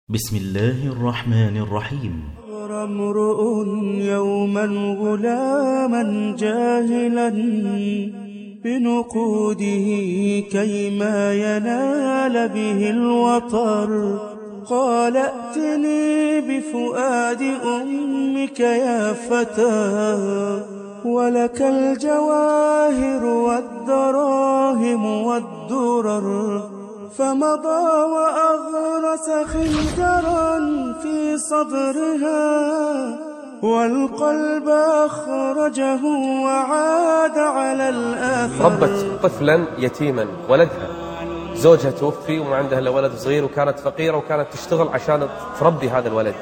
بسم الله الرحمن الرحيم. امرؤ يوما غلاما جاهلا بنقوده كيما ينال به الوطر، قال ائتني بفؤاد أمك يا فتى، ولك الجواهر والدراهم والدرر. فمضى وأغرس خنجرا في صدرها، والقلب أخرجه وعاد على الآثر. ربت طفلا يتيما، ولدها زوجها توفي وما عندها إلا ولد صغير، وكانت فقيرة وكانت تشتغل عشان تربي هذا الولد.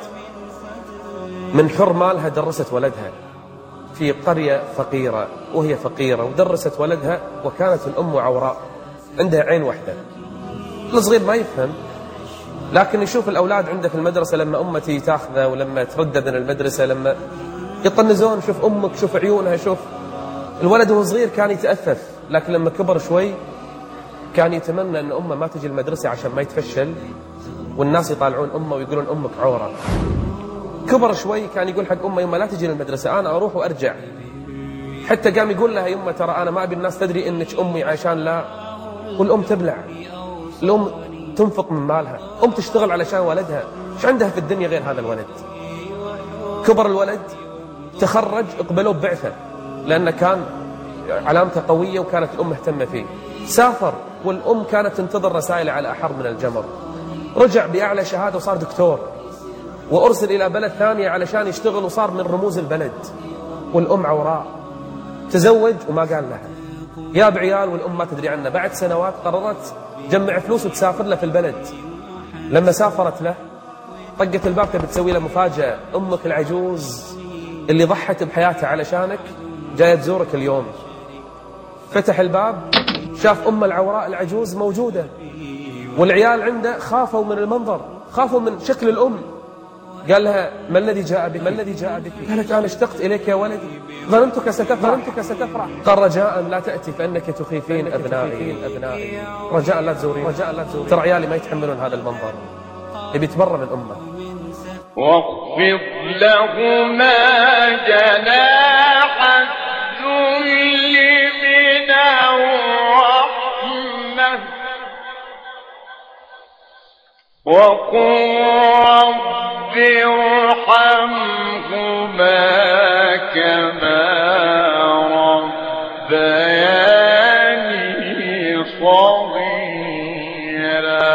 من حر مالها درست ولدها في قرية فقيرة، وهي فقيرة ودرست ولدها، وكانت الأم عوراء عندها عين واحدة. الصغير ما يفهم، لكن يشوف الأولاد عنده في المدرسة لما أمتي تاخذه، ولما ترده من المدرسة لما يطنزون، شوف أمك، شوف عيونها، شوف. الولد وهو صغير كان يتأفف، لكن لما كبر شوي كان يتمنى أن أمه ما تجي المدرسة عشان ما يتفشل، والناس يطالعون أمه ويقولون أمك عورة. كبر شوي كان يقول حق أمه يمه لا تجي للمدرسة، أنا أروح وأرجع. حتى قام يقول لها يمه ترى أنا ما أبي الناس تدري إنك أمي عشان لا. والأم تبلع، الأم تنفق من مالها، أم تشتغل علشان ولدها، إيش عندها في الدنيا غير هذا الولد؟ كبر الولد، تخرج، اقبلوه ببعثة لأنه كان علامته قوية وكانت الأم مهتمة فيه. سافر والأم كانت تنتظر رسائله على أحر من الجمر. رجع بأعلى شهادة وصار دكتور، وأرسل إلى بلد ثانية علشان يشتغل وصار من رموز البلد. والأم عوراء. تزوج وما قال لها، جاب عيال والأم ما تدري عنه. بعد سنوات قررت تجمع فلوس وتسافر له في البلد. لما سافرت له طقت الباب تبي تسوي له مفاجأة، أمك العجوز اللي ضحت بحياتها علشانك جاية تزورك اليوم. فتح الباب شاف أم العوراء العجوز موجودة، والعيال عنده خافوا من المنظر، خافوا من شكل الأم. قال لها ما الذي جاء بك؟ ما الذي جاء بك؟ قالت أنا اشتقت إليك يا ولدي، ظننتك ستفرح. قال رجاء لا تأتي فإنك تخيفين أبنائي. رجاء لا تزورين، ترى عيالي ما يتحملون هذا المنظر. يبي يتبرى من أمه. واخفض لهما جناح الذل من الرحمة، وقل رب ارحمهما كما ربياني صغيرا.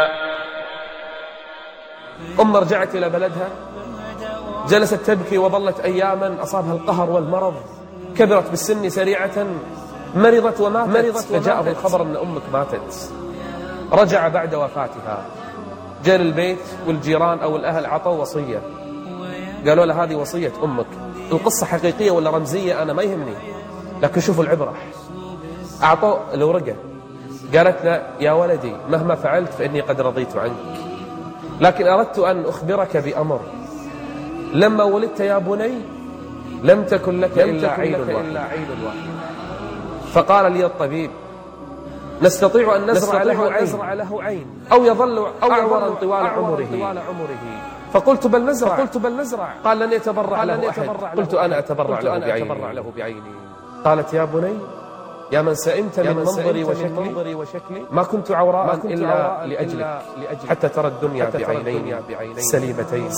رجعت إلى بلدها، جلست تبكي وظلت أياما أصابها القهر والمرض. كبرت بالسن سريعة، مرضت وماتت. فجاءه الخبر أن أمك ماتت. رجع بعد وفاتها، جاء البيت والجيران أو الأهل عطوا وصية، قالوا له هذه وصية أمك. القصة حقيقية ولا رمزية أنا ما يهمني، لكن شوفوا العبرة. أعطوا الورقة، قالت له يا ولدي مهما فعلت فإني قد رضيت عنك، لكن أردت أن أخبرك بأمر. لما ولدت يا بني لم تكن لك إلا عين واحد. فقال لي الطبيب نستطيع أن نزرع له عين أو يظل أعورا طوال عمره. فقلت بل نزرع. قال لن يتبرع له أحد. قلت أنا أتبرع له بعيني. قالت يا بني يا من سئمت من منظري وشكلي ما كنت عوراء إلا لأجلك، حتى ترى الدنيا بعينين سليمتين.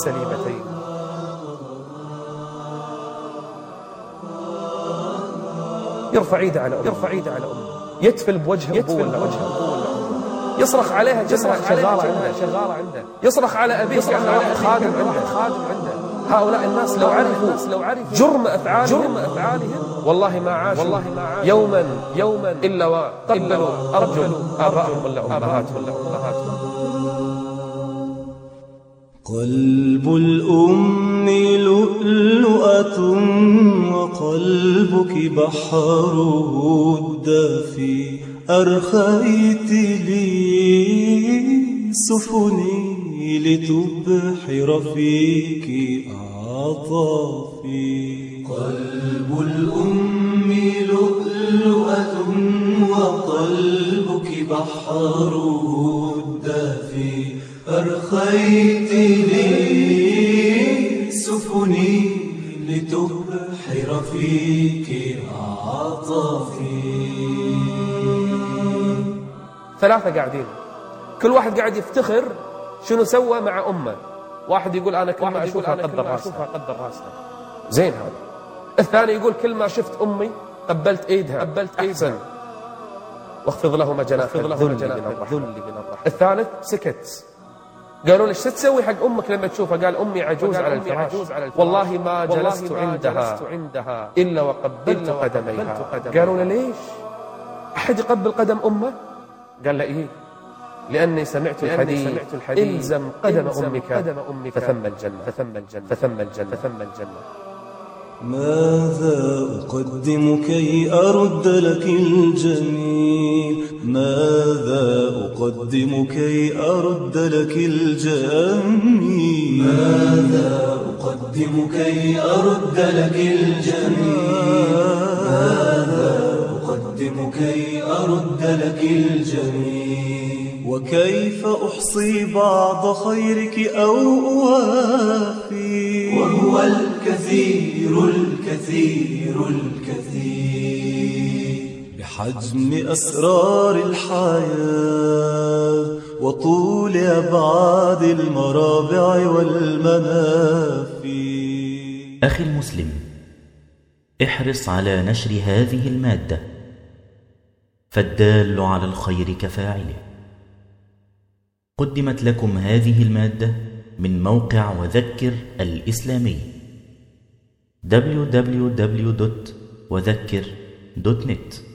يرفع ايده على أمه، يتفل بوجه أبوه، يصرخ عليها شغالة عنده، يصرخ على أبيه كأنه واحد خادم عنده. هؤلاء الناس لو عرفوا جرم أفعالهم والله ما عاشوا يوما إلا وقبلوا أرجل آبائهم ولا أمهاتهم. قلب الأم لؤلؤة وقلبك بحره الدافي، أرخيت لي سفني لتبحر فيك أعطافي. قلب الأم لؤلؤة وقلبك بحره الدافي، أرخيت لي سفني لتبحر فيك عطفي. 3 قاعدين كل واحد قاعد يفتخر شنو سوى مع أمه. واحد يقول أنا كل ما أشوفها قدر راسها زين هذا. الثاني يقول كل ما شفت أمي قبلت إيدها أحسن واخفض لهما جناح الذل من الرحمة. الثالث سكت. قالوا ليش تسوي حق أمك لما تشوفها؟ قال أمي عجوز على الفراش والله ما جلست عندها إلا وقبلت قدميها. قالوا له ليش أحد يقبل قدم أمه؟ قال له إيه لأني سمعت الحديث إلزم قدم أمك فثم الجنة. ماذا أقدم كي أرد لك الجميل؟ ماذا أقدم كي أرد لك الجميل؟ ماذا أقدم كي أرد لك الجميل؟ ماذا أقدم كي أرد لك الجميل؟ وكيف أحصي بعض خيرك أو أوافي وهو الكثير بحجم أسرار الحياة وطول أبعاد المرابع والمنافي. أخي المسلم، احرص على نشر هذه المادة، فالدال على الخير كفاعله. قدمت لكم هذه المادة من موقع وذكر الإسلامي www.وذكر.net.